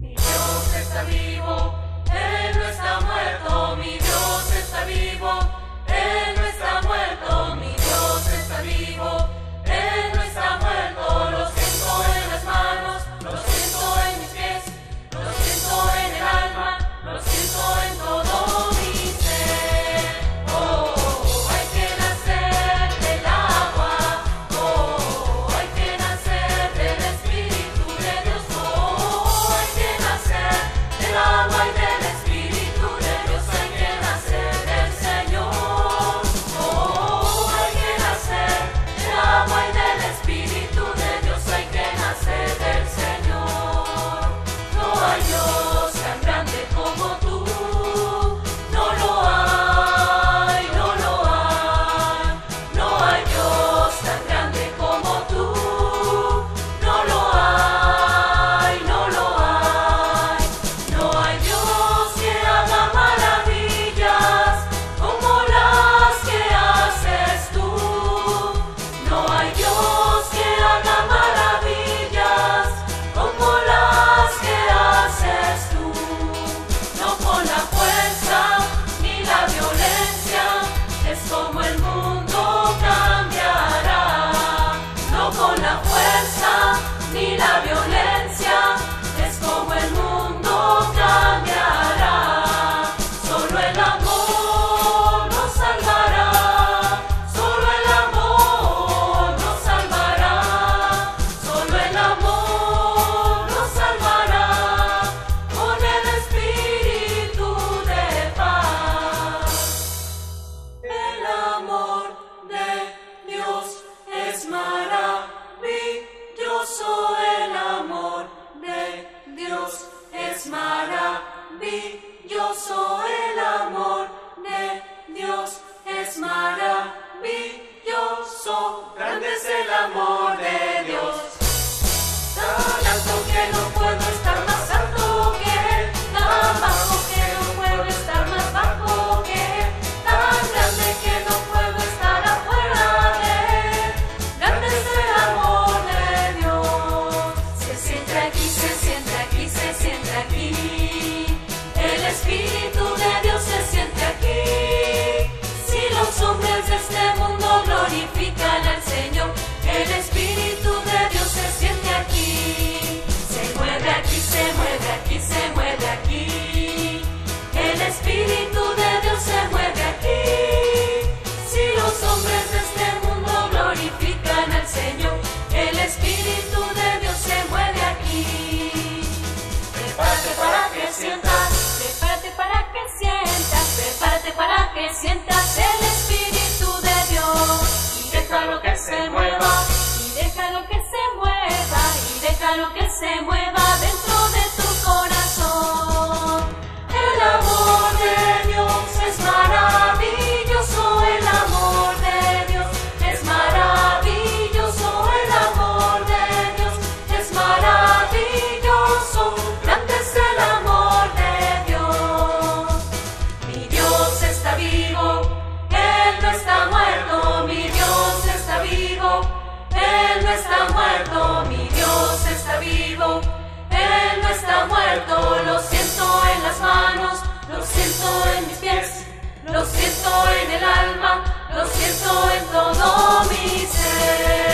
Mi Dios está vivo, Él no está muerto. Mi Dios está vivo, Él no está muerto. Mi Dios está vivo, Él no está muerto. Lo siento en las manos, lo siento en mis pies, lo siento en el alma, lo siento en todo mi ser. Oh, hay que nacer del agua, oh, hay que nacer del Espíritu de Dios. Oh, hay que nacer del agua y del Espíritu de Dios. Hay que nacer del Señor. Oh, hay que nacer del agua y del Espíritu de Dios. Hay que nacer del Señor. No hay Dios tan grande como tú. No lo hay, no lo hay. No hay Dios tan grande como tú. No lo hay, no lo hay. No hay Dios que haga maravillas como las que haces tú. No hay Dios que haga maravillas como las que haces tú. No con la fuerza ni la violencia es como el mundo cambiará. No con la fuerza ni la violencia es como el mundo cambiará. Solo el amor nos salvará. Solo el amor nos salvará. Solo el amor nos salvará con el Espíritu de paz. El amor de Dios es maravilloso. El amor de Dios es maravilloso. El amor de Dios es maravilloso. Grande es el amor de Dios. Tan alto que no puedo estar más alto que Él. Tan bajo que no puedo estar más bajo que Él. Tan grande que no puedo estar afuera de Él. Grande es el amor de Dios. Se siente aquí, se siente aquí, se siente aquí. El Espíritu de Dios se siente aquí. Si los hombres de este mundo glorifican al Señor, el Espíritu de Dios se siente aquí. Se mueve aquí, se mueve aquí, se mueve aquí. El Espíritu de Dios se mueve aquí. Si los hombres de este mundo glorifican al Señor, el Espíritu de Dios se mueve aquí. Prepárate para que sientas, prepárate para que sientas, prepárate para que sientas el Espíritu de Dios. Y déjalo que se mueva, y déjalo que se mueva, y déjalo que se mueva dentro de tu corazón. El amor de Dios es maravilloso. El amor de Dios es maravilloso. El amor de Dios es maravilloso. Grande es el amor de Dios. Mi Dios está vivo, Él no está muerto. Mi Dios está vivo, Él no está muerto. Mi Dios está vivo, Él no está muerto. Lo siento en las manos, lo siento en mis pies, lo siento en el alma, lo siento en todo mi ser.